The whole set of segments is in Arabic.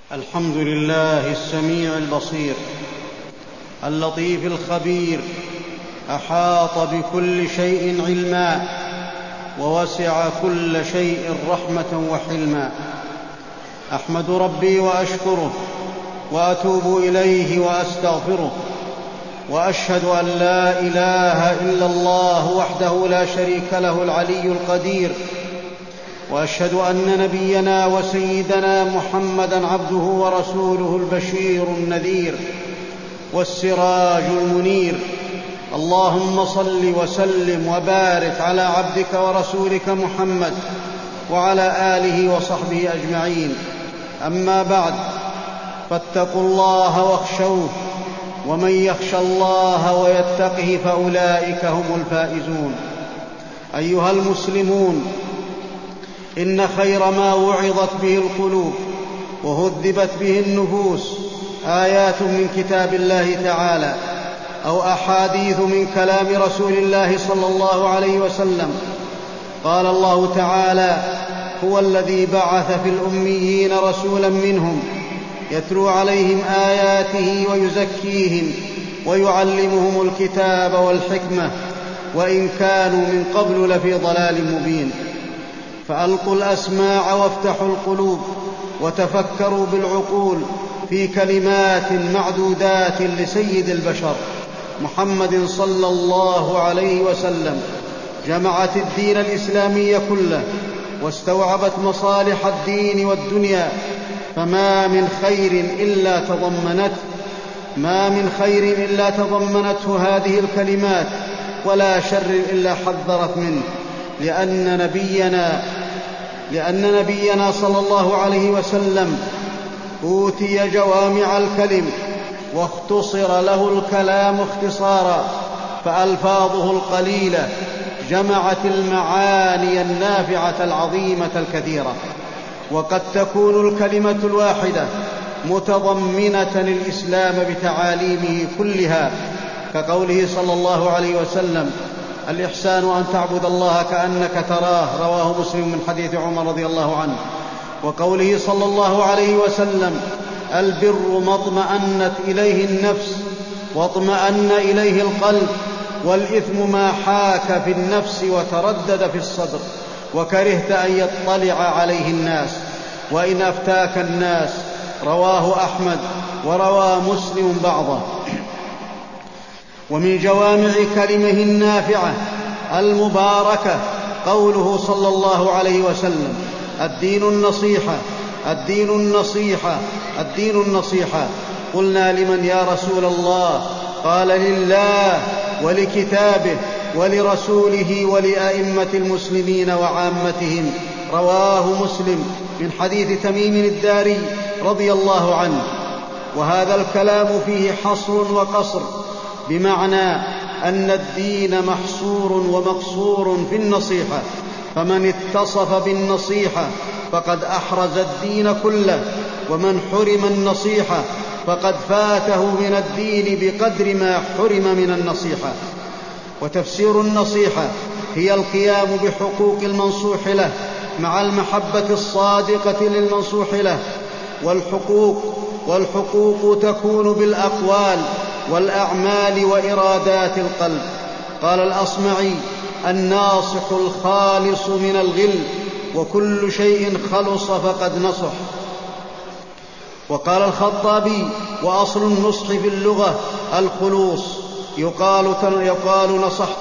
الحمد لله السميع البصير اللطيف الخبير، أحاط بكل شيء علما ووسع كل شيء رحمة وحلما. أحمد ربي وأشكره وأتوب إليه وأستغفره، وأشهد أن لا إله إلا الله وحده لا شريك له العلي القدير، وأشهد أن نبينا وسيدنا محمدًا عبده ورسوله البشير النذير والسراج المنير. اللهم صل وسلم وبارك على عبدك ورسولك محمد وعلى آله وصحبه أجمعين. أما بعد، فاتقوا الله واخشوه، ومن يخش الله ويتقه فأولئك هم الفائزون. أيها المسلمون، إن خير ما وعظت به القلوب وهذبت به النفوس آيات من كتاب الله تعالى أو أحاديث من كلام رسول الله صلى الله عليه وسلم. قال الله تعالى: هو الذي بعث في الأميين رسولا منهم يتلو عليهم آياته ويزكيهم ويعلمهم الكتاب والحكمة وإن كانوا من قبل لفي ضلال مبين. فألقوا الأسماع وافتحوا القلوب وتفكروا بالعقول في كلمات معدودات لسيد البشر محمد صلى الله عليه وسلم، جمعت الدين الإسلامي كله واستوعبت مصالح الدين والدنيا، فما من خير إلا تضمنته هذه الكلمات، ولا شر إلا حذرت منه، لأن نبينا صلى الله عليه وسلم أوتي جوامع الكلم واختصر له الكلام اختصارا، فألفاظه القليلة جمعت المعاني النافعة العظيمة الكثيرة. وقد تكون الكلمة الواحدة متضمنة الإسلام بتعاليمه كلها، كقوله صلى الله عليه وسلم: الإحسان أن تعبد الله كأنك تراه، رواه مسلم من حديث عمر رضي الله عنه. وقوله صلى الله عليه وسلم: البر ما اطمأنت إليه النفس واطمأن إليه القلب، والإثم ما حاك في النفس وتردد في الصدر وكرهت أن يطلع عليه الناس وإن أفتاك الناس، رواه أحمد وروى مسلم بعضه. ومن جوامع كلمه النافعة المباركة قوله صلى الله عليه وسلم: الدين النصيحة، الدين النصيحة، الدين النصيحة. قلنا: لمن يا رسول الله؟ قال: لله ولكتابه ولرسوله ولأئمة المسلمين وعامتهم، رواه مسلم من حديث تميم الداري رضي الله عنه. وهذا الكلام فيه حصر وقصر، بمعنى أن الدين محصور ومقصور في النصيحة، فمن اتصف بالنصيحة فقد أحرز الدين كله، ومن حرم النصيحة فقد فاته من الدين بقدر ما حرم من النصيحة. وتفسير النصيحة هي القيام بحقوق المنصوح له مع المحبة الصادقة للمنصوح له، والحقوق تكون بالأقوال والأعمال وإرادات القلب. قال الأصمعي: الناصح الخالص من الغل، وكل شيء خلص فقد نصح. وقال الخطابي: وأصل النصح في اللغة الخلوص، يقال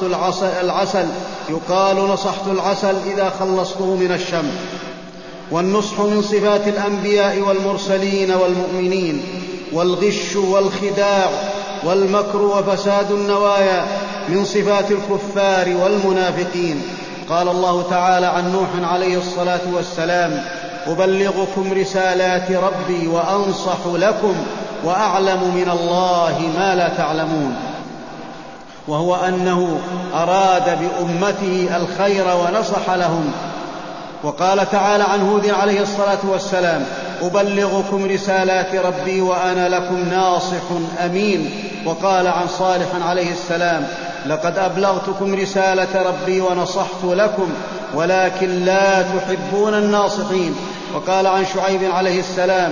نصحت العسل إذا خلصته من الشمع. والنصح من صفات الأنبياء والمرسلين والمؤمنين، والغش والخداع والمكر وفساد النوايا من صفات الكفار والمنافقين. قال الله تعالى عن نوح عليه الصلاة والسلام: أبلغكم رسالات ربي وأنصح لكم وأعلم من الله ما لا تعلمون، وهو أنه أراد بأمته الخير ونصح لهم. وقال تعالى عن هود عليه الصلاة والسلام: أبلغكم رسالات ربي وأنا لكم ناصح أمين. وقال عن صالح عليه السلام: لقد أبلغتكم رسالة ربي ونصحت لكم ولكن لا تحبون الناصحين. وقال عن شعيب عليه السلام: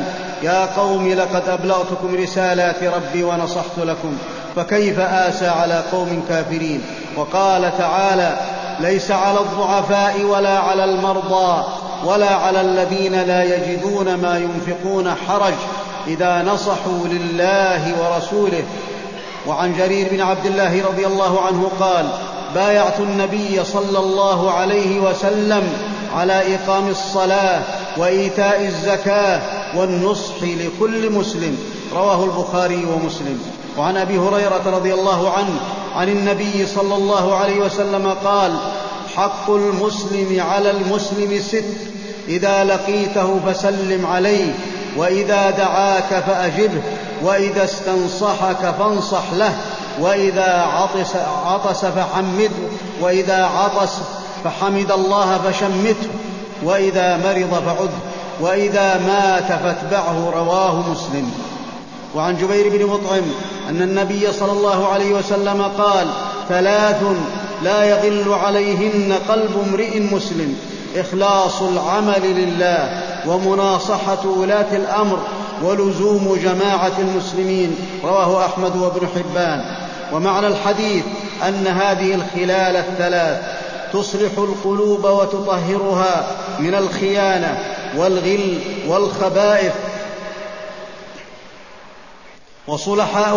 يا قوم لقد أبلغتكم رسالات ربي ونصحت لكم فكيف آسى على قوم كافرين. وقال تعالى ليس على الضعفاء ولا على المرضى ولا على الذين لا يجدون ما ينفقون حرج إذا نصحوا لله ورسوله. وعن جرير بن عبد الله رضي الله عنه قال بايعت النبي صلى الله عليه وسلم على إقام الصلاة وإيتاء الزكاة والنصح لكل مسلم. رواه البخاري ومسلم. وعن أبي هريرة رضي الله عنه عن النبي صلى الله عليه وسلم قال حق المسلم على المسلم 6: إذا لقيته فسلم عليه، وإذا دعاك فأجبه، وإذا استنصحك فانصح له، وإذا عطس فحمده، وإذا عطس فحمد الله فشمته، وإذا مرض فعده، وإذا مات فاتبعه. رواه مسلم. وعن جبير بن مطعم أن النبي صلى الله عليه وسلم قال 3 لا يغل عليهن قلب امرئ مسلم: إخلاص العمل لله، ومناصحة ولاة الأمر، ولزوم جماعة المسلمين. رواه أحمد وابن حبان. ومعنى الحديث أن هذه الخلال 3 تصلح القلوب وتطهرها من الخيانة والغل والخبائث. وصلحاء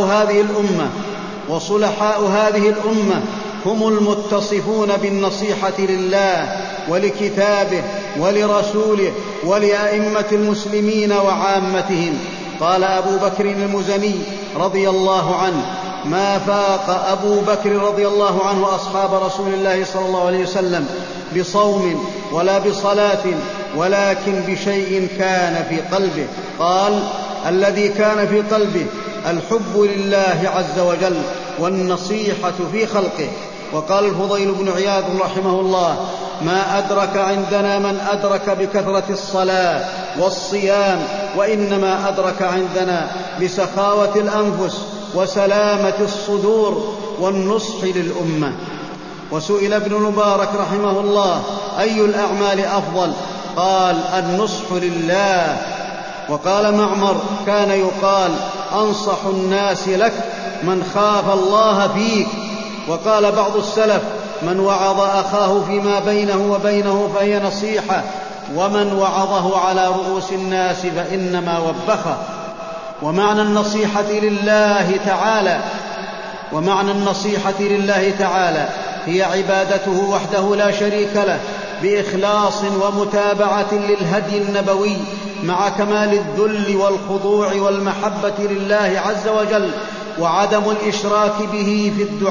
هذه الأمة هم المتصفون بالنصيحة لله ولكتابه ولرسوله ولأئمة المسلمين وعامتهم. قال أبو بكر المزني رضي الله عنه: ما فاق أبو بكر رضي الله عنه أصحاب رسول الله صلى الله عليه وسلم بصوم ولا بصلاة، ولكن بشيء كان في قلبه. قال: الذي كان في قلبه الحب لله عز وجل والنصيحة في خلقه. وقال الفضيل بن عياض رحمه الله: ما أدرك عندنا من أدرك بكثرة الصلاة والصيام، وإنما أدرك عندنا بسخاوة الأنفس وسلامة الصدور والنصح للأمة. وسئل ابن المبارك رحمه الله: أي الأعمال أفضل؟ قال: النصح لله. وقال معمر: كان يقال: أنصح الناس لك من خاف الله فيك. وقال بعض السلف: من وعظ أخاه فيما بينه وبينه فهي نصيحة، ومن وعظه على رؤوس الناس فإنما وبخه. ومعنى النصيحة لله تعالى هي عبادته وحده لا شريك له، بإخلاص ومتابعة للهدي النبوي، مع كمال الذل والخضوع والمحبة لله عز وجل، وعدم الإشراك به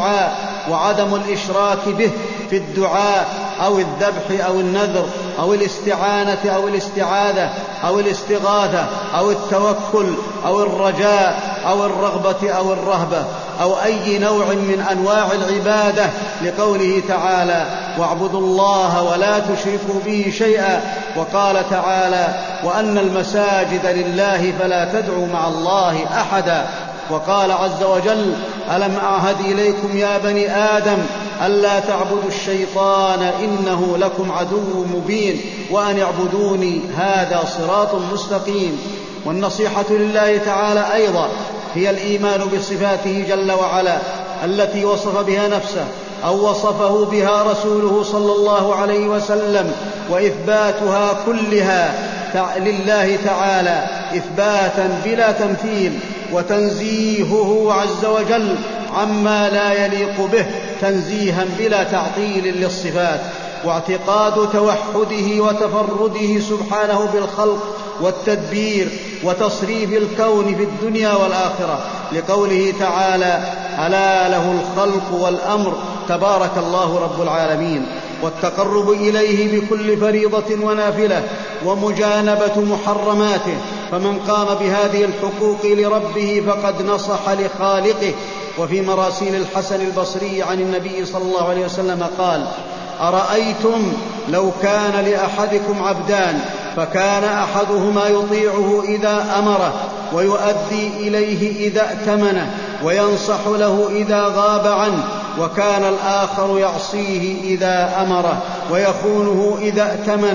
في الدعاء أو الذبح أو النذر أو الاستعانة أو الاستعاذة أو الاستغاثة أو التوكل أو الرجاء أو الرغبة أو الرهبة أو أي نوع من أنواع العبادة، لقوله تعالى: واعبدوا الله ولا تشركوا به شيئا. وقال تعالى: وأن المساجد لله فلا تدعوا مع الله أحدا. وقال عز وجل: ألم أعهد إليكم يا بني آدم ألا تعبدوا الشيطان إنه لكم عدو مبين وأن اعبدوني هذا صراط مستقيم. والنصيحة لله تعالى أيضا هي الإيمان بصفاته جل وعلا التي وصف بها نفسه أو وصفه بها رسوله صلى الله عليه وسلم، وإثباتها كلها لله تعالى إثباتا بلا تمثيل، وتنزيهه عز وجل عما لا يليق به تنزيها بلا تعطيل للصفات، واعتقاد توحده وتفرده سبحانه بالخلق والتدبير وتصريف الكون في الدنيا والآخرة، لقوله تعالى: ألا له الخلق والأمر تبارك الله رب العالمين. والتقرب إليه بكل فريضة ونافلة، ومجانبة محرماته، فمن قام بهذه الحقوق لربه فقد نصح لخالقه. وفي مراسيل الحسن البصري عن النبي صلى الله عليه وسلم قال: أرأيتم لو كان لأحدكم عبدان فكان أحدهما يطيعه إذا أمره، ويؤدي إليه إذا ائتمنه، وينصح له إذا غاب عنه، وكان الآخر يعصيه إذا أمره، ويخونه إذا ائتمنه،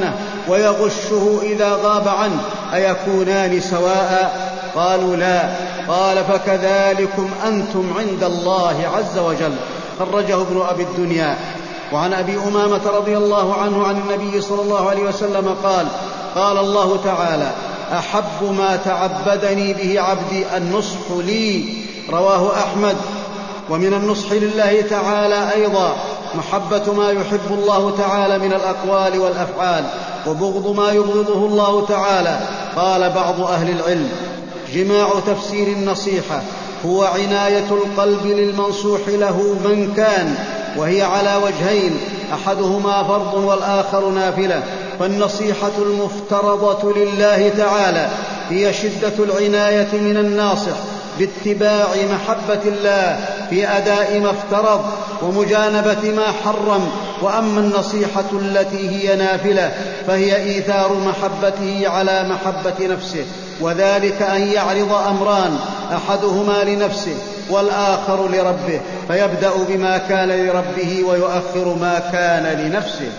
ويغشه إذا غاب عنه أيكونان سواء؟ قالوا لا. قال فكذلكم أنتم عند الله عز وجل. خرجه ابن أبي الدنيا. وعن أبي أمامة رضي الله عنه عن النبي صلى الله عليه وسلم قال: قال الله تعالى: أحب ما تعبدني به عبدي النصح لي. رواه أحمد. ومن النصح لله تعالى أيضا محبة ما يحب الله تعالى من الأقوال والأفعال، وبغض ما يبغضه الله تعالى. قال بعض أهل العلم: جماع تفسير النصيحة هو عناية القلب للمنصوح له من كان، وهي على وجهين: أحدهما فرض والآخر نافلة. فالنصيحة المفترضة لله تعالى هي شدة العناية من الناصح باتباع محبة الله في أداء ما افترض ومجانبة ما حرم. وأما النصيحة التي هي نافلة فهي إيثار محبته على محبة نفسه، وذلك أن يعرض أمران: أحدهما لنفسه والآخر لربه، فيبدأ بما كان لربه ويؤخر ما كان لنفسه.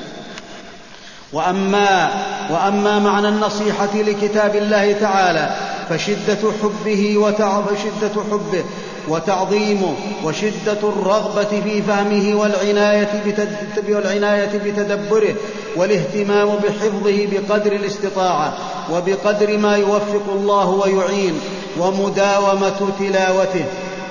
وأما معنى النصيحة لكتاب الله تعالى فشدة حبه وتعظيمه وشدة الرغبة في فهمه والعناية بتدبره والاهتمام بحفظه بقدر الاستطاعة وبقدر ما يوفق الله ويعين، ومداومة تلاوته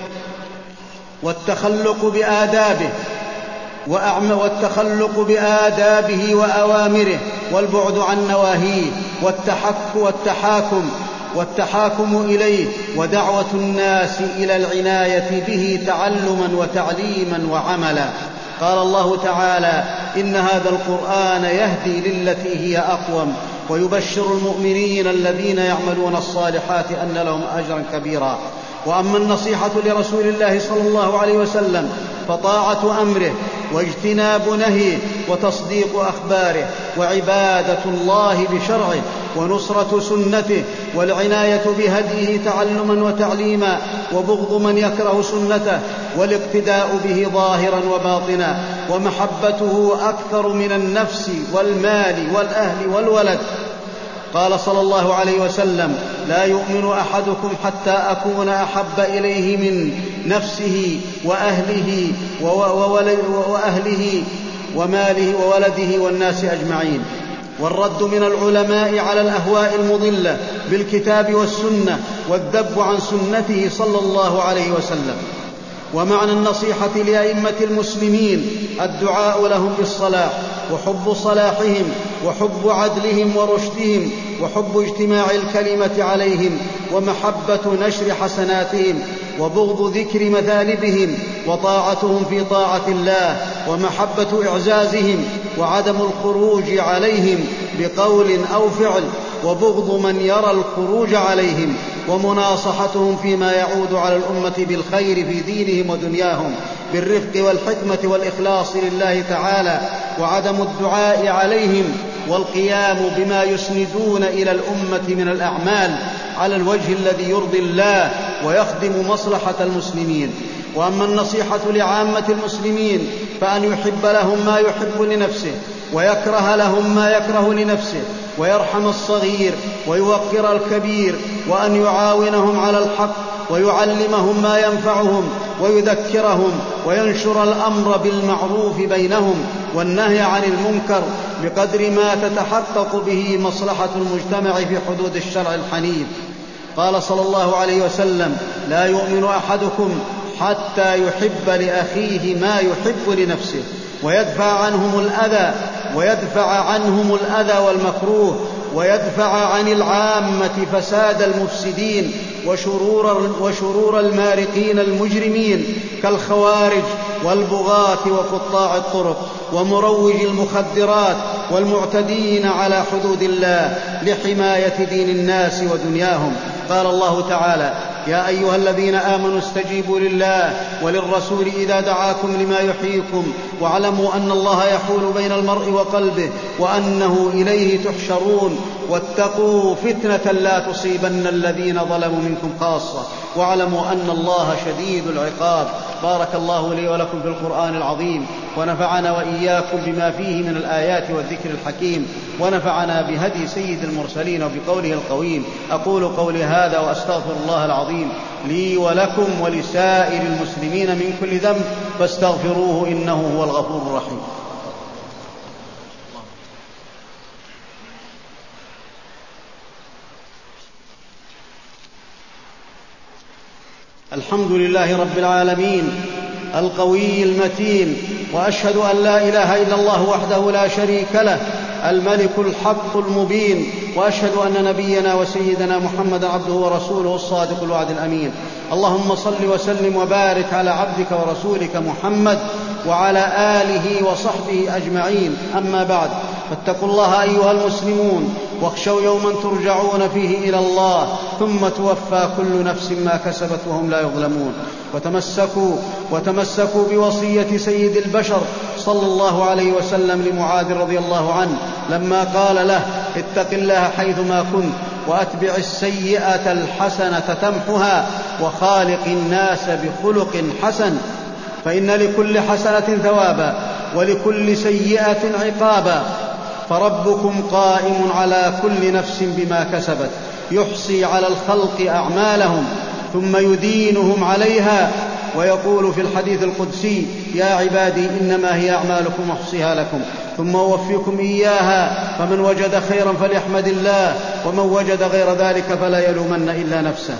والتخلق بآدابه وأوامره والبعد عن نواهيه والتحاكم إليه، ودعوة الناس إلى العناية به تعلما وتعليما وعملا. قال الله تعالى: إن هذا القرآن يهدي للتي هي أقوم ويبشر المؤمنين الذين يعملون الصالحات أن لهم أجرا كبيرا. وأما النصيحة لرسول الله صلى الله عليه وسلم فطاعة أمره واجتناب نهيه وتصديق أخباره وعبادة الله بشرعه ونصرة سنته والعناية بهديه تعلما وتعليما وبغض من يكره سنته والاقتداء به ظاهرا وباطنا ومحبته أكثر من النفس والمال والأهل والولد. قال صلى الله عليه وسلم: لا يؤمن أحدكم حتى أكون أحب إليه من نفسه وأهله وماله وولده والناس أجمعين. والرد من العلماء على الأهواء المضلة بالكتاب والسنة والذب عن سنته صلى الله عليه وسلم. ومعنى النصيحة لأئمة المسلمين الدعاء لهم بالصلاح وحب صلاحهم وحب عدلهم ورشدهم وحب اجتماع الكلمة عليهم ومحبة نشر حسناتهم وبغض ذكر مثالبهم وطاعتهم في طاعة الله ومحبة إعزازهم وعدم الخروج عليهم بقول أو فعل وبغض من يرى الخروج عليهم ومناصحتهم فيما يعود على الأمة بالخير في دينهم ودنياهم بالرفق والحكمة والإخلاص لله تعالى وعدم الدعاء عليهم والقيام بما يسندون إلى الأمة من الأعمال على الوجه الذي يرضي الله ويخدم مصلحة المسلمين. وأما النصيحة لعامة المسلمين فأن يحب لهم ما يحب لنفسه ويكره لهم ما يكره لنفسه ويرحم الصغير ويوقر الكبير وأن يعاونهم على الحق ويعلمهم ما ينفعهم ويذكرهم وينشر الأمر بالمعروف بينهم والنهي عن المنكر بقدر ما تتحقق به مصلحة المجتمع في حدود الشرع الحنيف. قال صلى الله عليه وسلم: لا يؤمن أحدكم حتى يحب لأخيه ما يحب لنفسه ويدفع عنهم الأذى والمكروه ويدفع عن العامة فساد المفسدين وشرور المارقين المجرمين كالخوارج والبغاة وقطاع الطرق ومروج المخدرات والمعتدين على حدود الله لحماية دين الناس ودنياهم. قال الله تعالى: يا أيها الذين آمنوا استجيبوا لله وللرسول إذا دعاكم لما يحييكم واعلموا أن الله يحول بين المرء وقلبه وأنه إليه تحشرون، واتقوا فتنة لا تصيبن الذين ظلموا منكم خاصة، واعلموا أن الله شديد العقاب. بارك الله لي ولكم في القرآن العظيم، ونفعنا وإياكم بما فيه من الآيات والذكر الحكيم، ونفعنا بهدي سيد المرسلين وبقوله القويم. أقول قولي هذا وأستغفر الله العظيم لي ولكم ولسائر المسلمين من كل ذنب، فاستغفروه إنه هو الغفور الرحيم. الحمد لله رب العالمين القوي المتين، وأشهد أن لا إله إلا الله وحده لا شريك له الملك الحق المبين، وأشهد أن نبينا وسيدنا محمد عبده ورسوله الصادق الوعد الأمين. اللهم صل وسلم وبارك على عبدك ورسولك محمد وعلى آله وصحبه أجمعين. أما بعد، فاتقوا الله أيها المسلمون، واخشوا يوما ترجعون فيه إلى الله، ثم توفى كل نفس ما كسبت وهم لا يظلمون. وتمسكوا بوصية سيد البشر صلى الله عليه وسلم لمعاذ رضي الله عنه لما قال له: اتق الله حيثما كنت، وأتبع السيئة الحسنة تمحها، وخالق الناس بخلق حسن، فإن لكل حسنة ثوابا ولكل سيئة عقابا، فربكم قائم على كل نفس بما كسبت، يحصي على الخلق أعمالهم ثم يدينهم عليها، ويقول في الحديث القدسي: يا عبادي إنما هي أعمالكم أحصيها لكم ثم أوفيكم إياها، فمن وجد خيرا فليحمد الله، ومن وجد غير ذلك فلا يلومن إلا نفسه.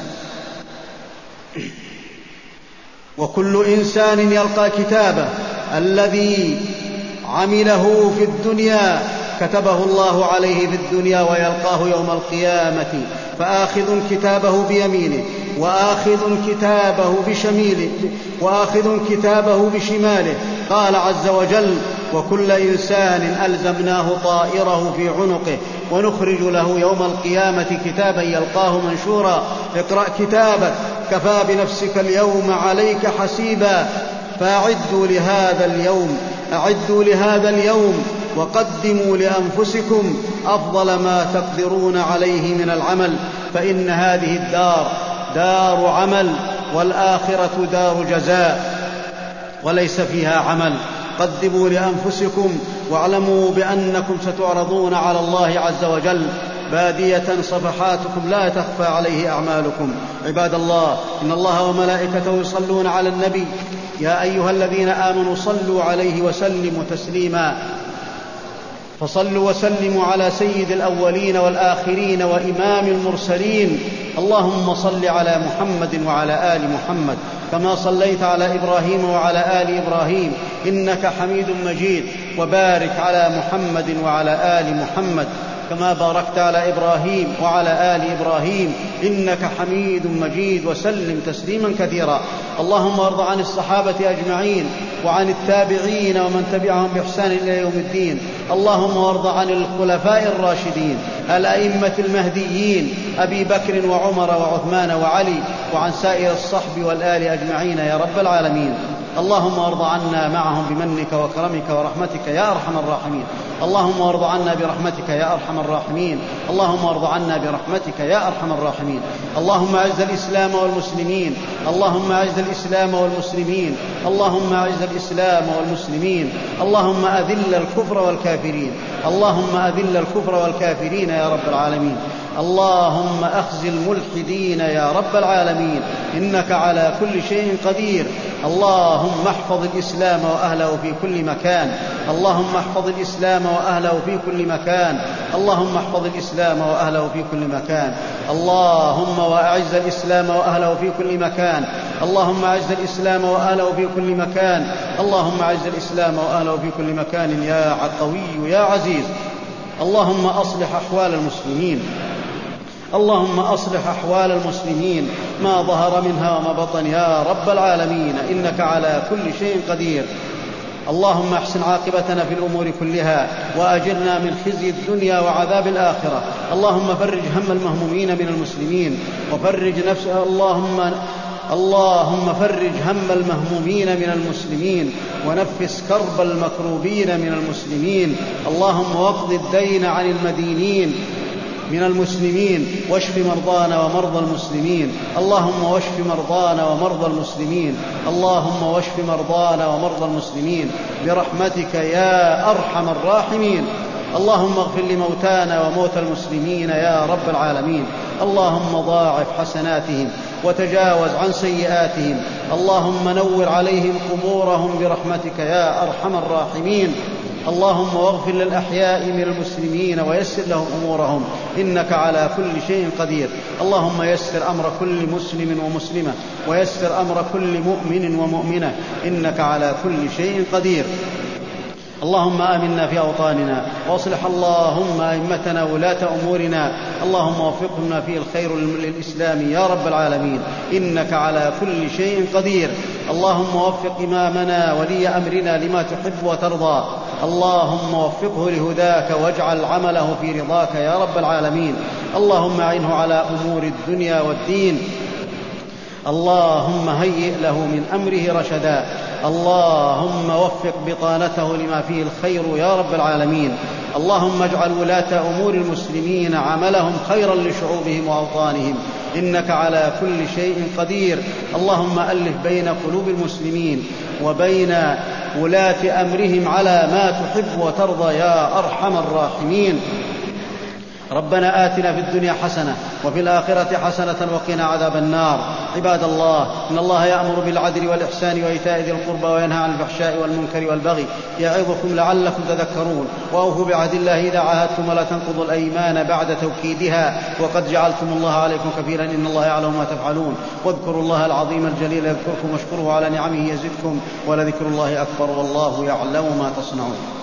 وكل إنسان يلقى كتابه الذي عمله في الدنيا كتبه الله عليه في الدنيا ويلقاه يوم القيامة، فآخذ كتابه بيمينه وآخذ كتابه بشماله. قال عز وجل: وكل إنسان ألزمناه طائره في عنقه ونخرج له يوم القيامة كتابا يلقاه منشورا، اقرأ كتابك كفى بنفسك اليوم عليك حسيبا. فأعدوا لهذا اليوم وقدموا لأنفسكم أفضل ما تقدرون عليه من العمل، فإن هذه الدار دار عمل، والآخرة دار جزاء وليس فيها عمل. قدموا لأنفسكم واعلموا بأنكم ستعرضون على الله عز وجل بادية صفحاتكم لا تخفى عليه أعمالكم. عباد الله، إن الله وملائكته يصلون على النبي، يا أيها الذين آمنوا صلوا عليه وسلموا تسليما. فصلوا وسلموا على سيد الأولين والآخرين وإمام المرسلين. اللهم صل على محمد وعلى آل محمد كما صليت على إبراهيم وعلى آل إبراهيم إنك حميد مجيد، وبارك على محمد وعلى آل محمد كما باركت على إبراهيم وعلى آل إبراهيم إنك حميد مجيد، وسلم تسليما كثيرا. اللهم وارض عن الصحابة أجمعين وعن التابعين ومن تبعهم بإحسان إلى يوم الدين. اللهم وارض عن الخلفاء الراشدين الأئمة المهديين أبي بكر وعمر وعثمان وعلي، وعن سائر الصحب والآل أجمعين يا رب العالمين. اللهم وارض عنا معهم بمنك وكرمك ورحمتك يا أرحم الراحمين. اللهم وارض عنا برحمتك يا أرحم الراحمين. اللهم وارض عنا برحمتك يا أرحم الراحمين. اللهم أعز الإسلام والمسلمين. اللهم أعز الإسلام والمسلمين. اللهم أعز الإسلام والمسلمين. اللهم أذل الكفر والكافرين. اللهم أذل الكفر والكافرين يا رب العالمين. اللهم أخزي الملحدين يا رب العالمين، إنك على كل شيء قدير. اللهم احفظ الإسلام وأهله في كل مكان. اللهم احفظ الإسلام وأهله في كل مكان. اللهم احفظ الإسلام وأهله في كل مكان. اللهم وأعز الإسلام وأهله في كل مكان. اللهم أعز الإسلام وأهله في كل مكان. اللهم أعز الإسلام وأهله في كل مكان يا قوي يا عزيز. اللهم أصلح أحوال المسلمين. اللهم أصلح أحوال المسلمين ما ظهر منها وما بطن يا رب العالمين، إنك على كل شيء قدير. اللهم احسن عاقبتنا في الأمور كلها، وأجرنا من خزي الدنيا وعذاب الآخرة. اللهم فرج هم المهمومين من المسلمين، وفرج نفس اللهم فرج هم المهمومين من المسلمين ونفس كرب المكروبين من المسلمين. اللهم واقض الدين عن المدينين من المسلمين واشف مرضانا ومرضى المسلمين. اللهم واشف مرضانا ومرضى المسلمين. اللهم واشف مرضانا ومرضى المسلمين برحمتك يا أرحم الراحمين. اللهم اغفر لموتانا وموتى المسلمين يا رب العالمين. اللهم ضاعف حسناتهم وتجاوز عن سيئاتهم. اللهم نور عليهم قبورهم برحمتك يا أرحم الراحمين. اللهم واغفر للأحياء من المسلمين ويسر لهم أمورهم إنك على كل شيء قدير. اللهم يسر أمر كل مسلم ومسلمة ويسر أمر كل مؤمن ومؤمنة إنك على كل شيء قدير. اللهم آمنا في أوطاننا واصلح اللهم أئمتنا ولاة أمورنا. اللهم وفقنا في الخير للإسلام يا رب العالمين إنك على كل شيء قدير. اللهم وفق إمامنا ولي أمرنا لما تحب وترضى. اللهم وفقه لهداك واجعل عمله في رضاك يا رب العالمين. اللهم أعنه على أمور الدنيا والدين. اللهم هيئ له من أمره رشدا. اللهم وفق بطانته لما فيه الخير يا رب العالمين. اللهم اجعل ولاة أمور المسلمين عملهم خيرا لشعوبهم وأوطانهم إنك على كل شيء قدير. اللهم ألف بين قلوب المسلمين وبين ولاة أمرهم على ما تحب وترضى يا أرحم الراحمين. ربنا آتنا في الدنيا حسنة وفي الآخرة حسنة وقنا عذاب النار. عباد الله، إن الله يأمر بالعدل والإحسان وإيتاء ذي القربى وينهى عن الفحشاء والمنكر والبغي يعظكم لعلكم تذكرون. وأوفوا بعهد الله إذا عاهدتم ولا تنقضوا الأيمان بعد توكيدها وقد جعلتم الله عليكم كفيلا إن الله يعلم ما تفعلون. واذكروا الله العظيم الجليل يذكركم واشكروه على نعمه يزدكم ولذكر الله أكبر والله يعلم ما تصنعون.